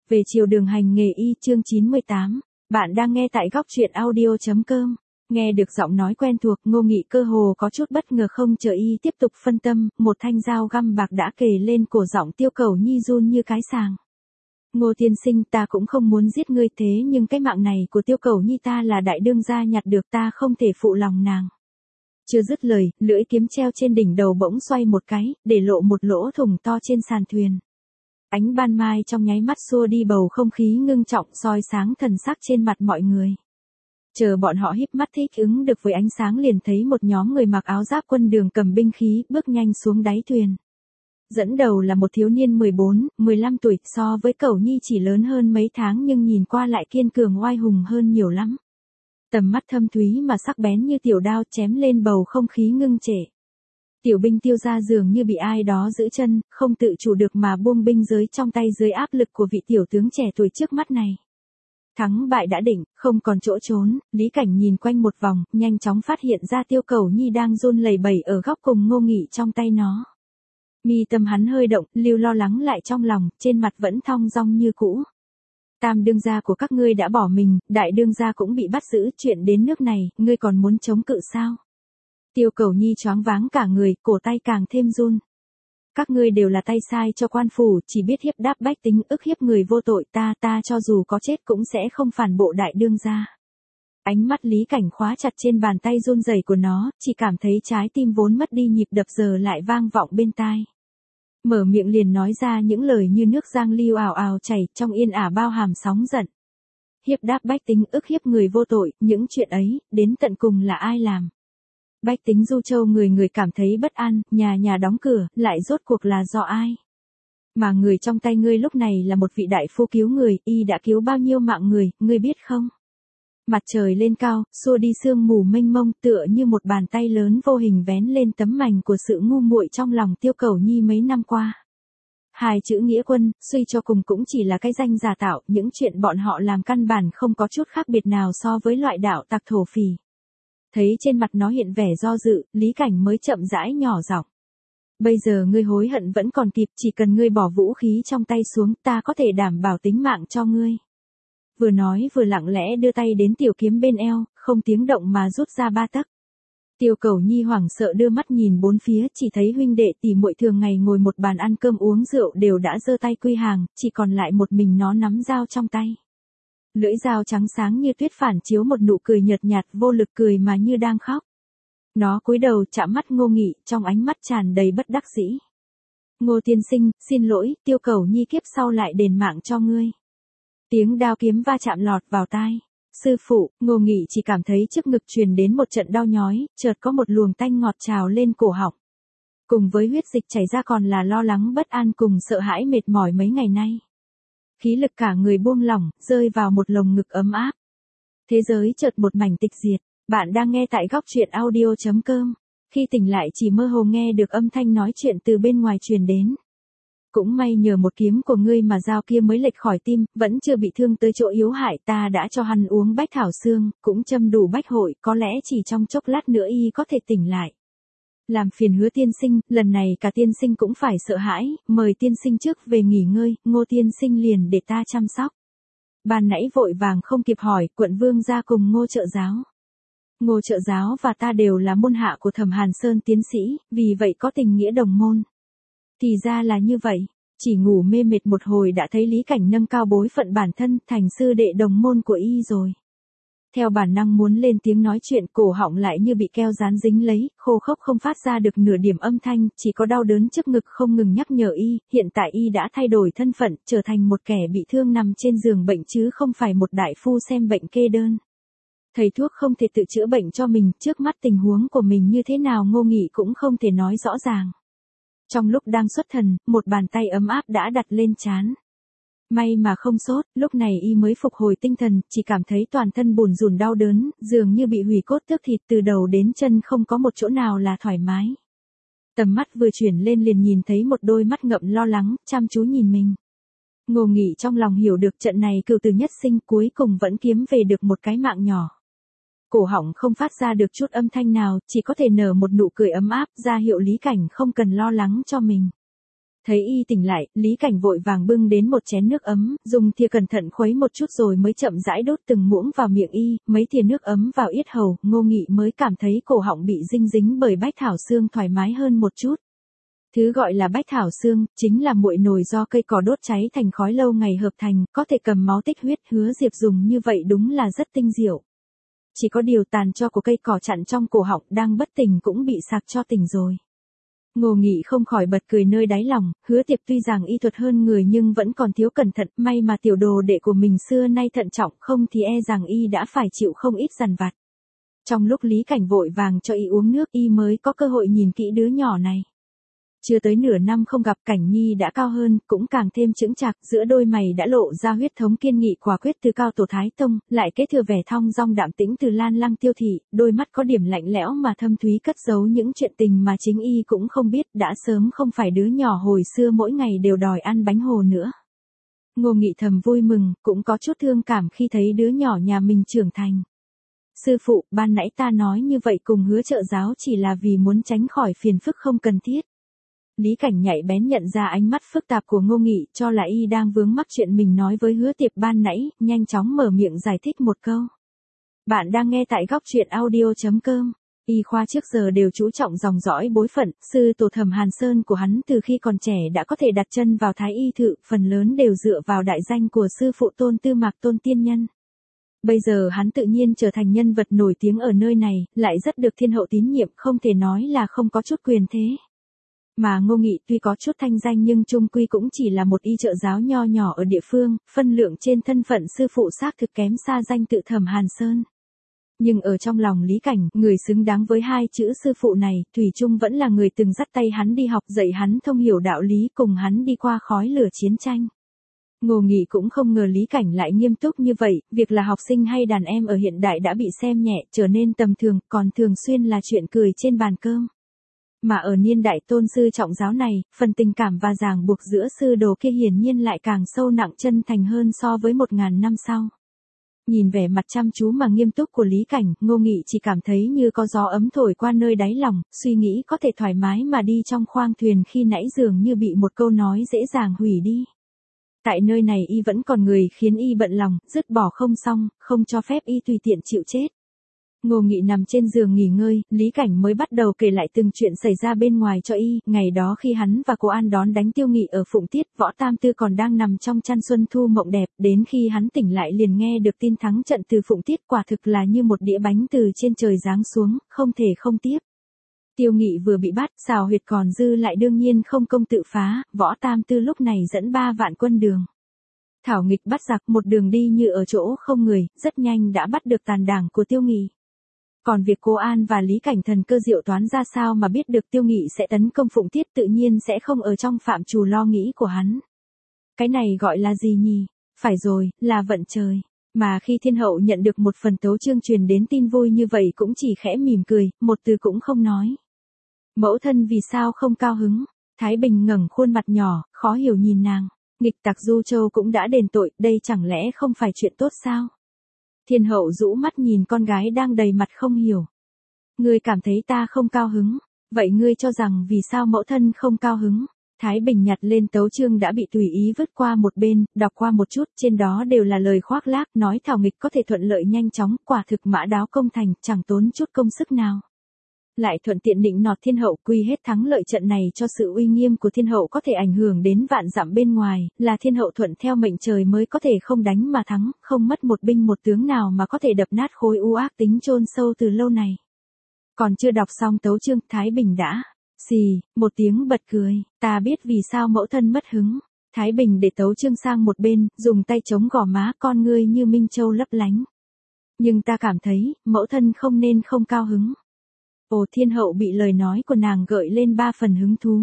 Về chiều đường hành nghề y chương 98, bạn đang nghe tại góc truyện audio.com. Nghe được giọng nói quen thuộc, Ngô Nghị cơ hồ có chút bất ngờ, không chờ y tiếp tục phân tâm, một thanh dao găm bạc đã kề lên cổ giọng Tiêu Cẩu Nhi run như cái sàng. Ngô tiên sinh, ta cũng không muốn giết ngươi, thế nhưng cái mạng này của Tiêu Cẩu Nhi ta là đại đương gia nhặt được, ta không thể phụ lòng nàng. Chưa dứt lời, lưỡi kiếm treo trên đỉnh đầu bỗng xoay một cái, để lộ một lỗ thủng to trên sàn thuyền. Ánh ban mai trong nháy mắt xua đi bầu không khí ngưng trọng, soi sáng thần sắc trên mặt mọi người. Chờ bọn họ híp mắt thích ứng được với ánh sáng, liền thấy một nhóm người mặc áo giáp quân đường cầm binh khí, bước nhanh xuống đáy thuyền. Dẫn đầu là một thiếu niên 14, 15 tuổi, so với Cẩu Nhi chỉ lớn hơn mấy tháng nhưng nhìn qua lại kiên cường oai hùng hơn nhiều lắm. Tầm mắt thâm thúy mà sắc bén như tiểu đao, chém lên bầu không khí ngưng trệ. Tiểu binh Tiêu gia dường như bị ai đó giữ chân, không tự chủ được mà buông binh giới trong tay dưới áp lực của vị tiểu tướng trẻ tuổi trước mắt này. Thắng bại đã định, không còn chỗ trốn, Lý Cảnh nhìn quanh một vòng, nhanh chóng phát hiện ra Tiêu Cẩu Nhi đang run lẩy bẩy ở góc cùng Ngô Nghị trong tay nó. Mi tâm hắn hơi động, lưu lo lắng lại trong lòng, trên mặt vẫn thong dong như cũ. Tam đương gia của các ngươi đã bỏ mình, đại đương gia cũng bị bắt giữ, chuyện đến nước này, ngươi còn muốn chống cự sao? Tiêu Cẩu Nhi choáng váng cả người, cổ tay càng thêm run. Các ngươi đều là tay sai cho quan phủ, chỉ biết hiếp đáp bách tính, ức hiếp người vô tội, ta cho dù có chết cũng sẽ không phản bộ đại đương gia. Ánh mắt Lý Cảnh khóa chặt trên bàn tay run rẩy của nó, chỉ cảm thấy trái tim vốn mất đi nhịp đập giờ lại vang vọng bên tai. Mở miệng liền nói ra những lời như nước giang liêu ào ào chảy, trong yên ả bao hàm sóng giận. Hiếp đáp bách tính, ức hiếp người vô tội, những chuyện ấy, đến tận cùng là ai làm? Bách tính Du Châu người người cảm thấy bất an, nhà nhà đóng cửa, lại rốt cuộc là do ai? Mà người trong tay ngươi lúc này là một vị đại phu cứu người, y đã cứu bao nhiêu mạng người, ngươi biết không? Mặt trời lên cao, xua đi sương mù mênh mông, tựa như một bàn tay lớn vô hình vén lên tấm mành của sự ngu muội trong lòng Tiêu Cẩu Nhi mấy năm qua. Hai chữ nghĩa quân, suy cho cùng cũng chỉ là cái danh giả tạo, những chuyện bọn họ làm căn bản không có chút khác biệt nào so với loại đạo tặc thổ phỉ. Thấy trên mặt nó hiện vẻ do dự, Lý Cảnh mới chậm rãi nhỏ giọng. Bây giờ ngươi hối hận vẫn còn kịp, chỉ cần ngươi bỏ vũ khí trong tay xuống, ta có thể đảm bảo tính mạng cho ngươi. Vừa nói vừa lặng lẽ đưa tay đến tiểu kiếm bên eo, không tiếng động mà rút ra 3 tấc. Tiêu Cẩu Nhi hoảng sợ đưa mắt nhìn bốn phía, chỉ thấy huynh đệ tỷ muội thường ngày ngồi một bàn ăn cơm uống rượu đều đã giơ tay quy hàng, chỉ còn lại một mình nó nắm dao trong tay. Lưỡi dao trắng sáng như tuyết phản chiếu một nụ cười nhợt nhạt, vô lực cười mà như đang khóc. Nó cúi đầu chạm mắt Ngô Nghị, trong ánh mắt tràn đầy bất đắc dĩ. Ngô tiên sinh, xin lỗi, Tiêu Cẩu Nhi kiếp sau lại đền mạng cho ngươi. Tiếng đao kiếm va chạm lọt vào tai. Sư phụ, Ngô Nghị chỉ cảm thấy trước ngực truyền đến một trận đau nhói, chợt có một luồng tanh ngọt trào lên cổ họng. Cùng với huyết dịch chảy ra còn là lo lắng bất an cùng sợ hãi mệt mỏi mấy ngày nay. Khí lực cả người buông lỏng, rơi vào một lồng ngực ấm áp. Thế giới chợt một mảnh tịch diệt. Bạn đang nghe tại góc truyện audio.com. Khi tỉnh lại chỉ mơ hồ nghe được âm thanh nói chuyện từ bên ngoài truyền đến. Cũng may nhờ một kiếm của ngươi mà dao kia mới lệch khỏi tim, vẫn chưa bị thương tới chỗ yếu hại, ta đã cho hắn uống bách thảo xương, cũng châm đủ bách hội, có lẽ chỉ trong chốc lát nữa y có thể tỉnh lại. Làm phiền Hứa tiên sinh, lần này cả tiên sinh cũng phải sợ hãi, mời tiên sinh trước về nghỉ ngơi, Ngô tiên sinh liền để ta chăm sóc. Ban nãy vội vàng không kịp hỏi, quận vương gia cùng Ngô trợ giáo. Ngô trợ giáo và ta đều là môn hạ của Thẩm Hàn Sơn tiến sĩ, vì vậy có tình nghĩa đồng môn. Thì ra là như vậy, chỉ ngủ mê mệt một hồi đã thấy Lý Cảnh nâng cao bối phận bản thân, thành sư đệ đồng môn của y rồi. Theo bản năng muốn lên tiếng nói chuyện, cổ họng lại như bị keo dán dính lấy, khô khốc không phát ra được nửa điểm âm thanh, chỉ có đau đớn trước ngực không ngừng nhắc nhở y, hiện tại y đã thay đổi thân phận, trở thành một kẻ bị thương nằm trên giường bệnh chứ không phải một đại phu xem bệnh kê đơn. Thầy thuốc không thể tự chữa bệnh cho mình, trước mắt tình huống của mình như thế nào Ngô Nghị cũng không thể nói rõ ràng. Trong lúc đang xuất thần, một bàn tay ấm áp đã đặt lên trán. May mà không sốt, lúc này y mới phục hồi tinh thần, chỉ cảm thấy toàn thân bùn rùn đau đớn, dường như bị hủy cốt tước thịt, từ đầu đến chân không có một chỗ nào là thoải mái. Tầm mắt vừa chuyển lên liền nhìn thấy một đôi mắt ngậm lo lắng, chăm chú nhìn mình. Ngô Nghị trong lòng hiểu được trận này cừu từ nhất sinh, cuối cùng vẫn kiếm về được một cái mạng nhỏ. Cổ họng không phát ra được chút âm thanh nào, chỉ có thể nở một nụ cười ấm áp, ra hiệu Lý Cảnh không cần lo lắng cho mình. Thấy y tỉnh lại, Lý Cảnh vội vàng bưng đến một chén nước ấm, dùng thìa cẩn thận khuấy một chút rồi mới chậm rãi đốt từng muỗng vào miệng y, mấy thìa nước ấm vào yết hầu, Ngô Nghị mới cảm thấy cổ họng bị dinh dính bởi bách thảo xương thoải mái hơn một chút. Thứ gọi là bách thảo xương, chính là muội nồi do cây cỏ đốt cháy thành khói lâu ngày hợp thành, có thể cầm máu tích huyết, Hứa Diệp dùng như vậy đúng là rất tinh diệu. Chỉ có điều tàn tro của cây cỏ chặn trong cổ họng đang bất tỉnh cũng bị sạc cho tỉnh rồi. Ngô Nghị không khỏi bật cười nơi đáy lòng, Hứa Tiệp tuy rằng y thuật hơn người nhưng vẫn còn thiếu cẩn thận, may mà tiểu đồ đệ của mình xưa nay thận trọng, không thì e rằng y đã phải chịu không ít dằn vặt. Trong lúc Lý Cảnh vội vàng cho y uống nước, y mới có cơ hội nhìn kỹ đứa nhỏ này. Chưa tới nửa năm không gặp, Cảnh Nhi đã cao hơn, cũng càng thêm chững chạc, giữa đôi mày đã lộ ra huyết thống kiên nghị quả quyết từ Cao Tổ Thái Tông, lại kế thừa vẻ thong dong đạm tĩnh từ Lan Lăng Tiêu Thị, đôi mắt có điểm lạnh lẽo mà thâm thúy cất giấu những chuyện tình mà chính y cũng không biết, đã sớm không phải đứa nhỏ hồi xưa mỗi ngày đều đòi ăn bánh hồ nữa. Ngô Nghị thầm vui mừng, cũng có chút thương cảm khi thấy đứa nhỏ nhà mình trưởng thành. Sư phụ, ban nãy ta nói như vậy cùng Hứa trợ giáo chỉ là vì muốn tránh khỏi phiền phức không cần thiết. Lý Cảnh nhạy bén nhận ra ánh mắt phức tạp của Ngô Nghị, cho là y đang vướng mắc chuyện mình nói với Hứa Tiệp ban nãy, nhanh chóng mở miệng giải thích một câu. Bạn đang nghe tại góc truyện audio.com. Y khoa trước giờ đều chú trọng dòng dõi bối phận, sư tổ Thẩm Hàn Sơn của hắn từ khi còn trẻ đã có thể đặt chân vào Thái Y Thự, phần lớn đều dựa vào đại danh của sư phụ Tôn Tư Mạc Tôn Tiên Nhân. Bây giờ hắn tự nhiên trở thành nhân vật nổi tiếng ở nơi này, lại rất được thiên hậu tín nhiệm, không thể nói là không có chút quyền thế. Mà Ngô Nghị tuy có chút thanh danh nhưng chung quy cũng chỉ là một y trợ giáo nho nhỏ ở địa phương, phân lượng trên thân phận sư phụ xác thực kém xa danh tự Thẩm Hàn Sơn. Nhưng ở trong lòng Lý Cảnh, người xứng đáng với hai chữ sư phụ này, thủy chung vẫn là người từng dắt tay hắn đi học, dạy hắn thông hiểu đạo lý, cùng hắn đi qua khói lửa chiến tranh. Ngô Nghị cũng không ngờ Lý Cảnh lại nghiêm túc như vậy, việc là học sinh hay đàn em ở hiện đại đã bị xem nhẹ, trở nên tầm thường, còn thường xuyên là chuyện cười trên bàn cơm. Mà ở niên đại tôn sư trọng giáo này, phần tình cảm và ràng buộc giữa sư đồ kia hiển nhiên lại càng sâu nặng chân thành hơn so với 1000 năm sau. Nhìn vẻ mặt chăm chú mà nghiêm túc của Lý Cảnh, Ngô Nghị chỉ cảm thấy như có gió ấm thổi qua nơi đáy lòng, suy nghĩ có thể thoải mái mà đi trong khoang thuyền khi nãy dường như bị một câu nói dễ dàng hủy đi. Tại nơi này y vẫn còn người khiến y bận lòng, dứt bỏ không xong, không cho phép y tùy tiện chịu chết. Ngô Nghị nằm trên giường nghỉ ngơi, Lý Cảnh mới bắt đầu kể lại từng chuyện xảy ra bên ngoài cho y, ngày đó khi hắn và cô An đón đánh Tiêu Nghị ở Phụng Tiết, Võ Tam Tư còn đang nằm trong chăn xuân thu mộng đẹp, đến khi hắn tỉnh lại liền nghe được tin thắng trận từ Phụng Tiết, quả thực là như một đĩa bánh từ trên trời giáng xuống, không thể không tiếp. Tiêu Nghị vừa bị bắt, xào huyệt còn dư lại đương nhiên không công tự phá, Võ Tam Tư lúc này dẫn 3 vạn quân đường. Thảo nghịch bắt giặc, một đường đi như ở chỗ không người, rất nhanh đã bắt được tàn đảng của Tiêu Nghị. Còn việc cô An và Lý Cảnh thần cơ diệu toán ra sao mà biết được Tiêu Nghị sẽ tấn công Phụng Tiết, tự nhiên sẽ không ở trong phạm trù lo nghĩ của hắn. Cái này gọi là gì nhỉ? Phải rồi, là vận trời. Mà khi thiên hậu nhận được một phần tấu chương truyền đến tin vui như vậy cũng chỉ khẽ mỉm cười, một từ cũng không nói. Mẫu thân vì sao không cao hứng? Thái Bình ngẩng khuôn mặt nhỏ, khó hiểu nhìn nàng. Nghịch tặc Du Châu cũng đã đền tội, đây chẳng lẽ không phải chuyện tốt sao? Thiên hậu rũ mắt nhìn con gái đang đầy mặt không hiểu. Ngươi cảm thấy ta không cao hứng, vậy ngươi cho rằng vì sao mẫu thân không cao hứng? Thái Bình nhặt lên tấu chương đã bị tùy ý vứt qua một bên, đọc qua một chút, trên đó đều là lời khoác lác, nói thảo nghịch có thể thuận lợi nhanh chóng, quả thực mã đáo công thành, chẳng tốn chút công sức nào. Lại thuận tiện định nọt thiên hậu, quy hết thắng lợi trận này cho sự uy nghiêm của thiên hậu có thể ảnh hưởng đến vạn dặm bên ngoài, là thiên hậu thuận theo mệnh trời mới có thể không đánh mà thắng, không mất một binh một tướng nào mà có thể đập nát khối u ác tính chôn sâu từ lâu này. Còn chưa đọc xong tấu chương, Thái Bình đã xì một tiếng bật cười, ta biết vì sao mẫu thân mất hứng. Thái Bình để tấu chương sang một bên, dùng tay chống gò má, con ngươi như minh châu lấp lánh. Nhưng ta cảm thấy, mẫu thân không nên không cao hứng. Ồ, thiên hậu bị lời nói của nàng gợi lên 3 phần hứng thú.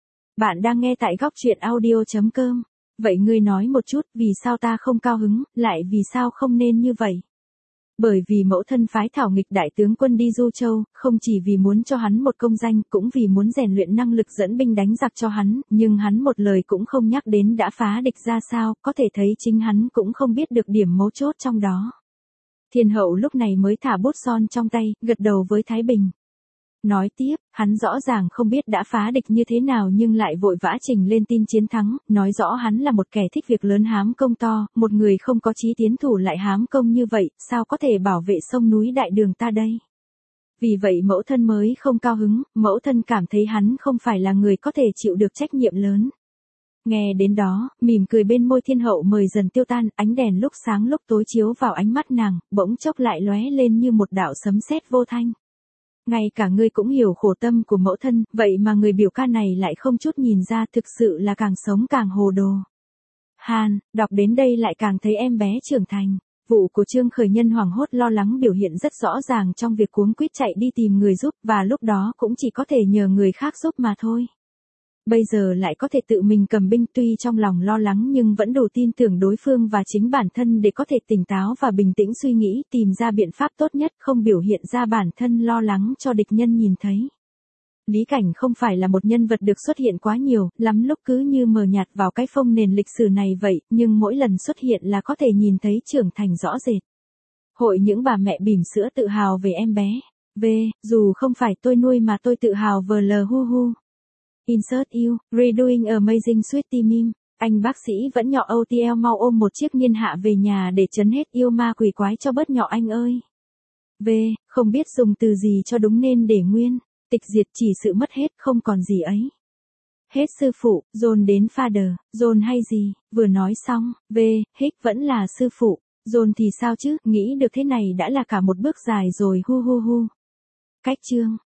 Bạn đang nghe tại góc truyện audio.com. Vậy ngươi nói một chút, vì sao ta không cao hứng, lại vì sao không nên như vậy? Bởi vì mẫu thân phái thảo nghịch đại tướng quân đi Du Châu, không chỉ vì muốn cho hắn một công danh, cũng vì muốn rèn luyện năng lực dẫn binh đánh giặc cho hắn, nhưng hắn một lời cũng không nhắc đến đã phá địch ra sao, có thể thấy chính hắn cũng không biết được điểm mấu chốt trong đó. Thiên hậu lúc này mới thả bút son trong tay, gật đầu với Thái Bình. Nói tiếp, hắn rõ ràng không biết đã phá địch như thế nào nhưng lại vội vã trình lên tin chiến thắng, nói rõ hắn là một kẻ thích việc lớn hám công to, một người không có chí tiến thủ lại hám công như vậy, sao có thể bảo vệ sông núi đại đường ta đây? Vì vậy mẫu thân mới không cao hứng, mẫu thân cảm thấy hắn không phải là người có thể chịu được trách nhiệm lớn. Nghe đến đó, mỉm cười bên môi thiên hậu mời dần tiêu tan, ánh đèn lúc sáng lúc tối chiếu vào ánh mắt nàng, bỗng chốc lại lóe lên như một đạo sấm sét vô thanh. Ngay cả ngươi cũng hiểu khổ tâm của mẫu thân, vậy mà người biểu ca này lại không chút nhìn ra, thực sự là càng sống càng hồ đồ. Hàn, đọc đến đây lại càng thấy em bé trưởng thành. Vụ của Trương Khởi Nhân hoảng hốt lo lắng biểu hiện rất rõ ràng trong việc cuống quýt chạy đi tìm người giúp, và lúc đó cũng chỉ có thể nhờ người khác giúp mà thôi. Bây giờ lại có thể tự mình cầm binh, tuy trong lòng lo lắng nhưng vẫn đủ tin tưởng đối phương và chính bản thân để có thể tỉnh táo và bình tĩnh suy nghĩ, tìm ra biện pháp tốt nhất, không biểu hiện ra bản thân lo lắng cho địch nhân nhìn thấy. Lý Cảnh không phải là một nhân vật được xuất hiện quá nhiều, lắm lúc cứ như mờ nhạt vào cái phông nền lịch sử này vậy, nhưng mỗi lần xuất hiện là có thể nhìn thấy trưởng thành rõ rệt. Hội những bà mẹ bỉm sữa tự hào về em bé. Dù không phải tôi nuôi mà tôi tự hào vờ hu hu. Insert you, redoing amazing sweetie meme. Anh bác sĩ vẫn nhọ OTL, mau ôm một chiếc niên hạ về nhà để trấn hết yêu ma quỷ quái cho bớt nhọ anh ơi. Không biết dùng từ gì cho đúng nên để nguyên. Tịch diệt, chỉ sự mất hết, không còn gì ấy. Hết sư phụ, dồn đến father, dồn hay gì, vừa nói xong, Hích vẫn là sư phụ, dồn thì sao chứ, nghĩ được thế này đã là cả một bước dài rồi hu hu hu. Cách chương.